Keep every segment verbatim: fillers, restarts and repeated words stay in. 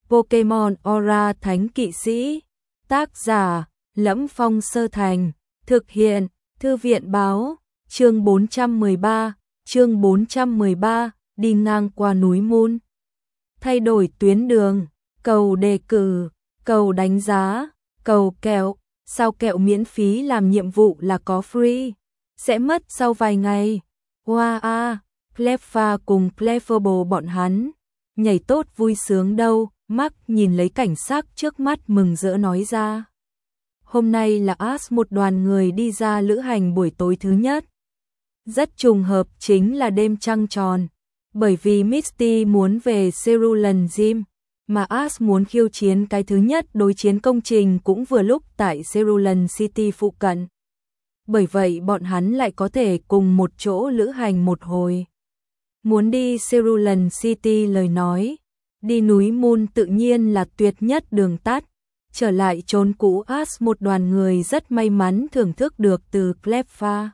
Pokemon Aura Thánh Kỵ Sĩ. Tác giả: Lẫm Phong Sơ Thành. Thực hiện: Thư viện báo. Chương bốn trăm mười ba, chương bốn trăm mười ba, đi ngang qua núi Moon. Thay đổi tuyến đường, cầu đề cử, cầu đánh giá, cầu kẹo, sao kẹo miễn phí làm nhiệm vụ là có free, sẽ mất sau vài ngày. Wow a, Cleffa cùng Clefable bọn hắn, nhảy tốt vui sướng đâu, Mark nhìn lấy cảnh sắc trước mắt mừng rỡ nói ra. Hôm nay là Ash một đoàn người đi ra lữ hành buổi tối thứ nhất. Rất trùng hợp chính là đêm trăng tròn, bởi vì Misty muốn về Cerulean Gym, mà Ash muốn khiêu chiến cái thứ nhất đối chiến công trình cũng vừa lúc tại Cerulean City phụ cận. Bởi vậy bọn hắn lại có thể cùng một chỗ lữ hành một hồi. Muốn đi Cerulean City lời nói, đi núi Moon tự nhiên là tuyệt nhất đường tắt. Trở lại chốn cũ, Ash một đoàn người rất may mắn thưởng thức được từ Cleffa,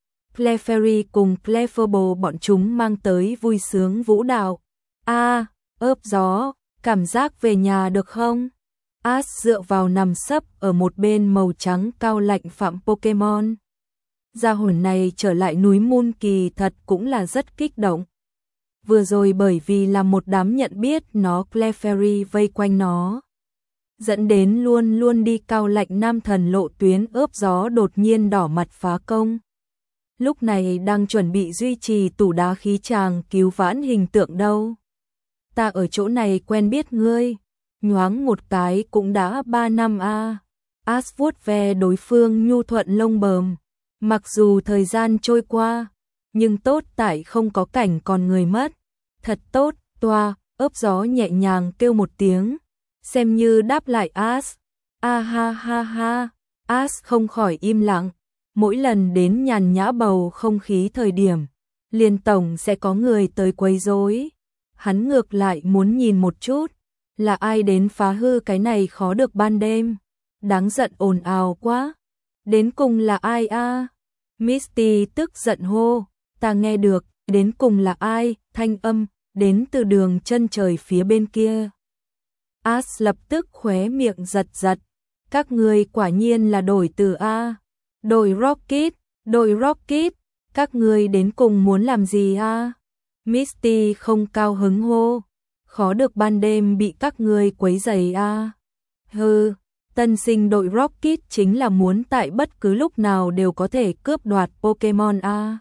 Clefairy cùng Clefable bọn chúng mang tới vui sướng vũ đạo. A, à, ớp gió, cảm giác về nhà được không? Ash dựa vào nằm sấp ở một bên màu trắng cao lạnh phạm Pokemon. Gia hồn này trở lại núi Moon kỳ thật cũng là rất kích động. Vừa rồi bởi vì là một đám nhận biết nó Clefairy vây quanh nó, dẫn đến luôn luôn đi cao lạnh nam thần lộ tuyến ớp gió đột nhiên đỏ mặt phá công. Lúc này đang chuẩn bị duy trì tủ đá khí tràng cứu vãn hình tượng đâu. Ta ở chỗ này quen biết ngươi, nhoáng một cái cũng đã ba năm a. À. Ash vuốt ve đối phương nhu thuận lông bờm. Mặc dù thời gian trôi qua, nhưng tốt tại không có cảnh còn người mất. Thật tốt, toa, ớp gió nhẹ nhàng kêu một tiếng, xem như đáp lại Ash. A ha ha ha, Ash không khỏi im lặng. Mỗi lần đến nhàn nhã bầu không khí thời điểm, liền tổng sẽ có người tới quấy rối. Hắn ngược lại muốn nhìn một chút, là ai đến phá hư cái này khó được ban đêm. Đáng giận ồn ào quá. Đến cùng là ai a? À? Misty tức giận hô, ta nghe được, đến cùng là ai? Thanh âm đến từ đường chân trời phía bên kia. Ash lập tức khóe miệng giật giật, các ngươi quả nhiên là đổi từ a. Đội Rocket, đội Rocket, các ngươi đến cùng muốn làm gì a? Misty không cao hứng hô, khó được ban đêm bị các ngươi quấy rầy a. Hừ, tân sinh đội Rocket chính là muốn tại bất cứ lúc nào đều có thể cướp đoạt Pokemon a.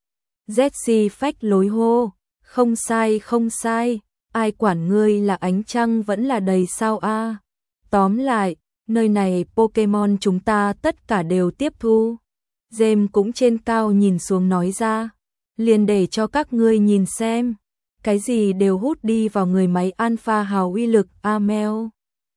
Jessie phách lối hô, không sai không sai, ai quản ngươi là ánh trăng vẫn là đầy sao a. Tóm lại, nơi này Pokemon chúng ta tất cả đều tiếp thu. James cũng trên cao nhìn xuống nói ra, liền để cho các ngươi nhìn xem, cái gì đều hút đi vào người máy Alpha hào uy lực a. Mèo.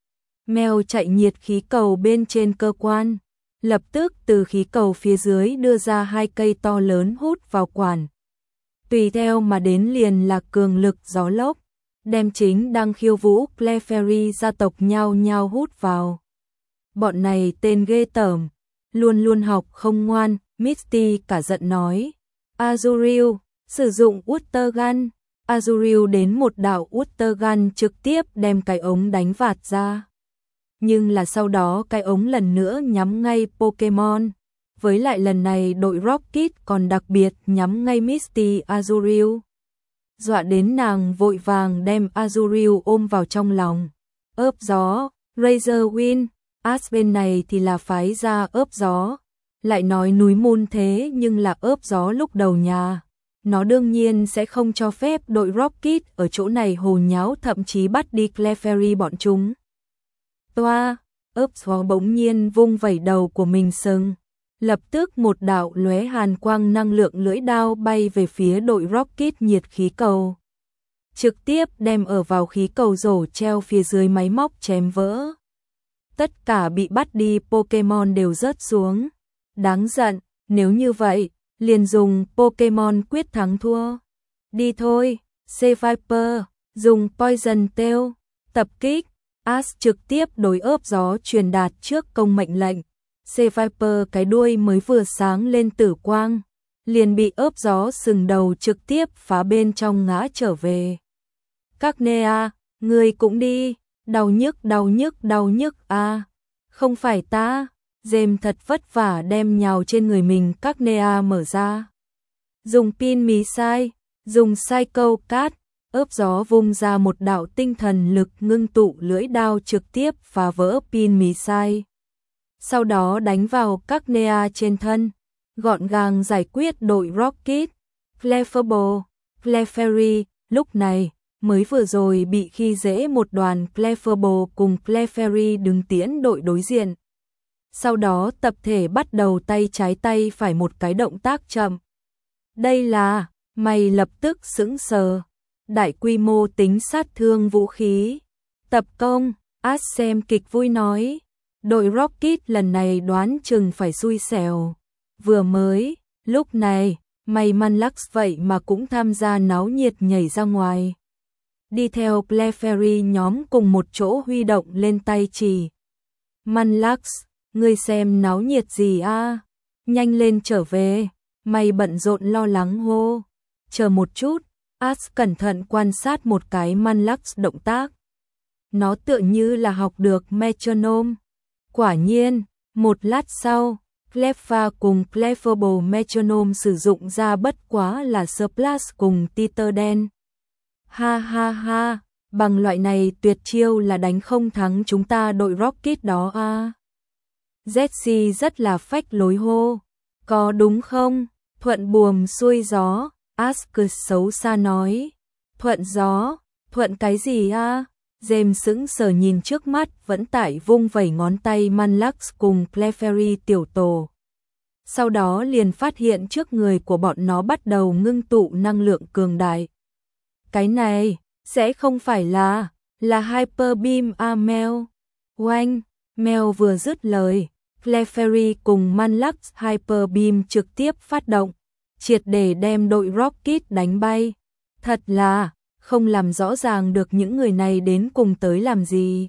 Mèo chạy nhiệt khí cầu bên trên cơ quan, lập tức từ khí cầu phía dưới đưa ra hai cây to lớn hút vào quản. Tùy theo mà đến liền là cường lực gió lốc, đem chính đang khiêu vũ Clefairy gia tộc nhao nhao hút vào. Bọn này tên ghê tởm, luôn luôn học không ngoan. Misty cả giận nói, Azurill, sử dụng Water Gun. Azurill đến một đạo Water Gun trực tiếp đem cái ống đánh vạt ra. Nhưng là sau đó cái ống lần nữa nhắm ngay Pokemon. Với lại lần này đội Rocket còn đặc biệt nhắm ngay Misty Azurill. Dọa đến nàng vội vàng đem Azurill ôm vào trong lòng. Ớp gió, Razor Wind. Ash bên này thì là phái ra ớp gió, lại nói núi Moon thế nhưng là ớp gió lúc đầu nhà. Nó đương nhiên sẽ không cho phép đội Rocket ở chỗ này hồ nháo, thậm chí bắt đi Clefairy bọn chúng. Toa, ớp gió bỗng nhiên vung vẩy đầu của mình sừng. Lập tức một đạo lóe hàn quang năng lượng lưỡi đao bay về phía đội Rocket nhiệt khí cầu. Trực tiếp đem ở vào khí cầu rổ treo phía dưới máy móc chém vỡ. Tất cả bị bắt đi Pokemon đều rớt xuống. Đáng giận, nếu như vậy, liền dùng Pokemon quyết thắng thua. Đi thôi, C-Viper, dùng Poison Tail, tập kích. Ash trực tiếp đối ớp gió truyền đạt trước công mệnh lệnh. C-Viper cái đuôi mới vừa sáng lên tử quang, liền bị ớp gió sừng đầu trực tiếp phá bên trong ngã trở về. Các Nea, ngươi cũng đi. Đau nhức, đau nhức, đau nhức a. Không phải ta. James thật vất vả đem nhào trên người mình các nea mở ra. Dùng pin mì sai, dùng sai câu cát, ớp gió vung ra một đạo tinh thần lực ngưng tụ lưỡi đao trực tiếp phá vỡ pin mì sai. Sau đó đánh vào các nea trên thân, gọn gàng giải quyết đội Rocket, Clefable, Clefairy. Lúc này, mới vừa rồi bị khi dễ một đoàn Clefable cùng Clefairy đứng tiễn đội đối diện. Sau đó tập thể bắt đầu tay trái tay phải một cái động tác chậm. Đây là, mày lập tức sững sờ. Đại quy mô tính sát thương vũ khí. Tập công, Ash xem kịch vui nói. Đội Rocket lần này đoán chừng phải xui xẻo. Vừa mới, lúc này, mày Manlux vậy mà cũng tham gia náo nhiệt nhảy ra ngoài. Đi theo Clefairy nhóm cùng một chỗ huy động lên tay chỉ. Manlux, ngươi xem náo nhiệt gì a? Nhanh lên trở về. Mày bận rộn lo lắng hô. Chờ một chút, Ash cẩn thận quan sát một cái Manlux động tác. Nó tựa như là học được metronome. Quả nhiên, một lát sau, Cleffa cùng Clefable metronome sử dụng ra bất quá là Splash cùng Titer đen. Ha ha ha, bằng loại này tuyệt chiêu là đánh không thắng chúng ta đội Rocket đó a. À. Jessie rất là phách lối hô. Có đúng không? Thuận buồm xuôi gió, Ash cười xấu xa nói. Thuận gió, thuận cái gì a? À? James sững sờ nhìn trước mắt vẫn tại vung vẩy ngón tay Manlux cùng Clefairy tiểu tổ. Sau đó liền phát hiện trước người của bọn nó bắt đầu ngưng tụ năng lượng cường đại. Cái này, sẽ không phải là, là Hyper Beam a Mel. Oanh, Mel vừa dứt lời, Clefairy cùng Manlux Hyper Beam trực tiếp phát động, triệt để đem đội Rocket đánh bay. Thật là, không làm rõ ràng được những người này đến cùng tới làm gì.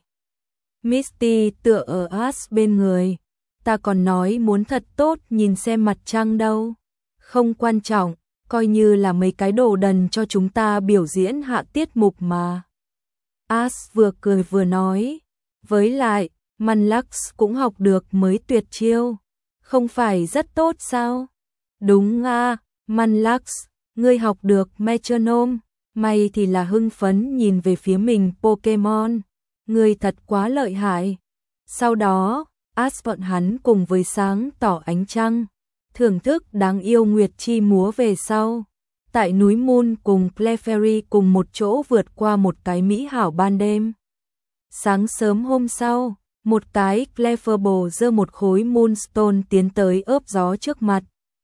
Misty tựa ở Ash bên người. Ta còn nói muốn thật tốt nhìn xem mặt trăng đâu. Không quan trọng, coi như là mấy cái đồ đần cho chúng ta biểu diễn hạ tiết mục mà. Ash vừa cười vừa nói. Với lại, Manlux cũng học được mới tuyệt chiêu. Không phải rất tốt sao? Đúng à, Manlux, ngươi học được metronome. Mày thì là hưng phấn nhìn về phía mình Pokemon. Ngươi thật quá lợi hại. Sau đó, Ash bọn hắn cùng với sáng tỏ ánh trăng, thưởng thức đáng yêu Nguyệt Chi múa về sau. Tại núi Moon cùng Clefairy cùng một chỗ vượt qua một cái mỹ hảo ban đêm. Sáng sớm hôm sau, một cái Clefable giơ một khối Moonstone tiến tới ớp gió trước mặt.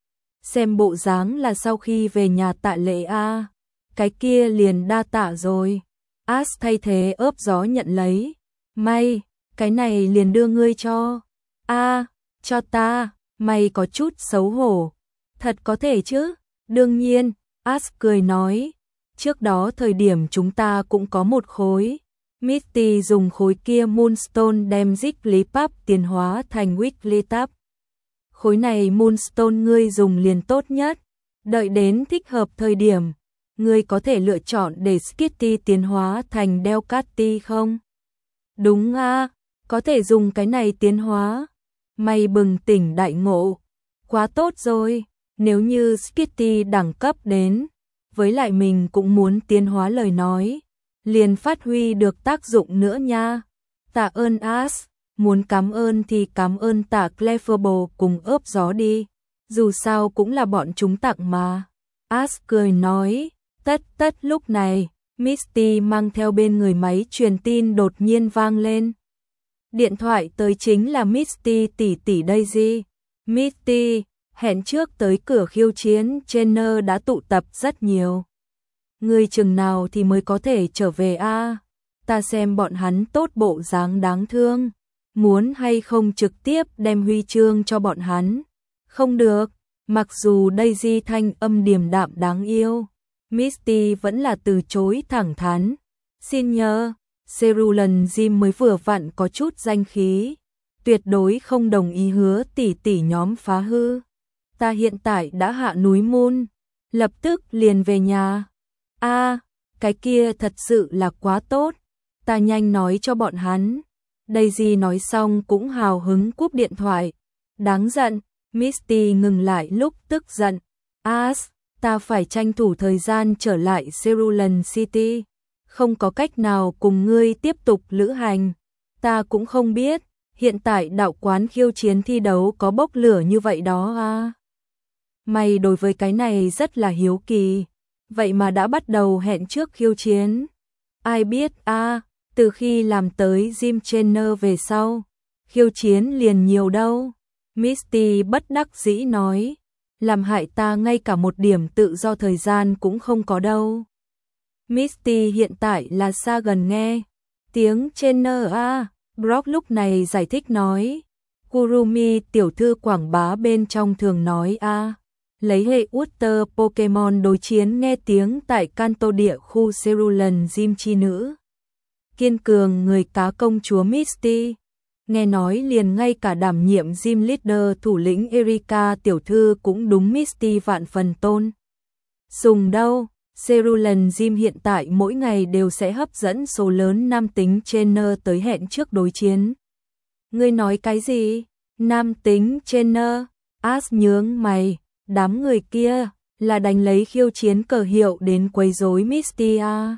Xem bộ dáng là sau khi về nhà tạ lễ a. À. Cái kia liền đa tạ rồi. Ash thay thế ớp gió nhận lấy. May, cái này liền đưa ngươi cho. A, à, cho ta, mày có chút xấu hổ. Thật có thể chứ? Đương nhiên, Ash cười nói. Trước đó thời điểm chúng ta cũng có một khối. Misty dùng khối kia Moonstone đem Jigglypuff tiến hóa thành Wigglytuff. Khối này Moonstone ngươi dùng liền tốt nhất. Đợi đến thích hợp thời điểm, ngươi có thể lựa chọn để Skitty tiến hóa thành Delcatty không? Đúng a, à, có thể dùng cái này tiến hóa. Mày bừng tỉnh đại ngộ. Quá tốt rồi, nếu như Skitty đẳng cấp đến, với lại mình cũng muốn tiến hóa lời nói, liền phát huy được tác dụng nữa nha. Tạ ơn Ash, muốn cảm ơn thì cảm ơn tạ Clefable cùng ớp gió đi. Dù sao cũng là bọn chúng tặng mà. Ash cười nói. Tất tất lúc này, Misty mang theo bên người máy truyền tin đột nhiên vang lên. Điện thoại tới chính là Misty tỷ tỷ Daisy. Misty, hẹn trước tới cửa khiêu chiến, trainer đã tụ tập rất nhiều. Ngươi chừng nào thì mới có thể trở về a? À? Ta xem bọn hắn tốt bộ dáng đáng thương. Muốn hay không trực tiếp đem huy chương cho bọn hắn? Không được, mặc dù Daisy thanh âm điềm đạm đáng yêu. Misty vẫn là từ chối thẳng thắn. Xin nhờ, Cerulean Jim mới vừa vặn có chút danh khí. Tuyệt đối không đồng ý hứa tỷ tỷ nhóm phá hư. Ta hiện tại đã hạ núi Moon. Lập tức liền về nhà. A, à, cái kia thật sự là quá tốt. ta nhanh nói cho bọn hắn. Daisy nói xong cũng hào hứng cúp điện thoại. Đáng giận, Misty ngừng lại lúc tức giận. As, ta phải tranh thủ thời gian trở lại Cerulean City. Không có cách nào cùng ngươi tiếp tục lữ hành. Ta cũng không biết, hiện tại đạo quán khiêu chiến thi đấu có bốc lửa như vậy đó à. Mày đối với cái này rất là hiếu kỳ. Vậy mà đã bắt đầu hẹn trước khiêu chiến. Ai biết à, từ khi làm tới gym trainer về sau, khiêu chiến liền nhiều đâu. Misty bất đắc dĩ nói, làm hại ta ngay cả một điểm tự do thời gian cũng không có đâu. Misty hiện tại là xa gần nghe tiếng trainer à. Brock lúc này giải thích nói, Kurumi tiểu thư quảng bá bên trong thường nói a à, lấy hệ Water Pokemon đối chiến nghe tiếng tại Kanto địa khu Cerulean Gym chi nữ. Kiên cường người cá công chúa Misty. Nghe nói liền ngay cả đảm nhiệm gym leader thủ lĩnh Erika tiểu thư cũng đúng Misty vạn phần tôn. Sùng đâu, Cerulean Gym hiện tại mỗi ngày đều sẽ hấp dẫn số lớn nam tính trainer tới hẹn trước đối chiến. Ngươi nói cái gì? Nam tính trainer? As nhướng mày, đám người kia là đánh lấy khiêu chiến cờ hiệu đến quấy rối Misty à.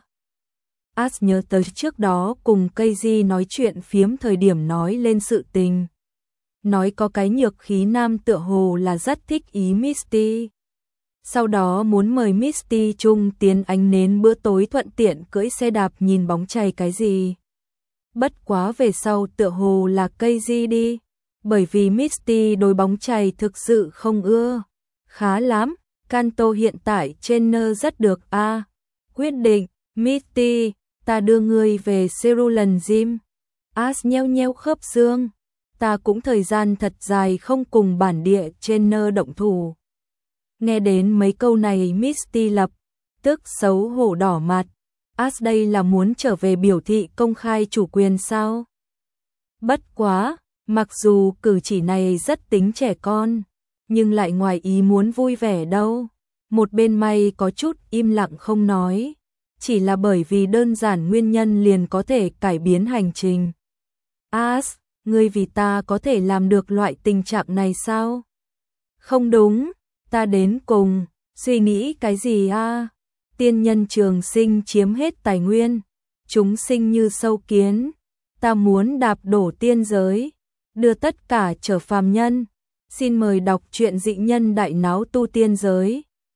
As nhớ tới trước đó cùng Keiji nói chuyện phiếm thời điểm nói lên sự tình. Nói có cái nhược khí nam tựa hồ là rất thích ý Misty. Sau đó muốn mời Misty chung tiến ánh nến bữa tối thuận tiện cưỡi xe đạp nhìn bóng chày cái gì. Bất quá về sau tựa hồ là Keiji đi. Bởi vì Misty đối bóng chày thực sự không ưa. Khá lắm, Kanto hiện tại trainer rất được a à. Quyết định, Misty, ta đưa ngươi về Cerulean Gym. As nheo nheo khớp xương. Ta cũng thời gian thật dài không cùng bản địa trainer động thủ. Nghe đến mấy câu này Misty lập tức xấu hổ đỏ mặt. As đây là muốn trở về biểu thị công khai chủ quyền sao? Bất quá, mặc dù cử chỉ này rất tính trẻ con, nhưng lại ngoài ý muốn vui vẻ đâu. Một bên may có chút im lặng không nói. Chỉ là bởi vì đơn giản nguyên nhân liền có thể cải biến hành trình. As, ngươi vì ta có thể làm được loại tình trạng này sao? Không đúng, ta đến cùng, suy nghĩ cái gì a? À? Tiên nhân trường sinh chiếm hết tài nguyên, chúng sinh như sâu kiến, ta muốn đạp đổ tiên giới, đưa tất cả trở phàm nhân. Xin mời đọc truyện Dị Nhân Đại Náo Tu Tiên Giới.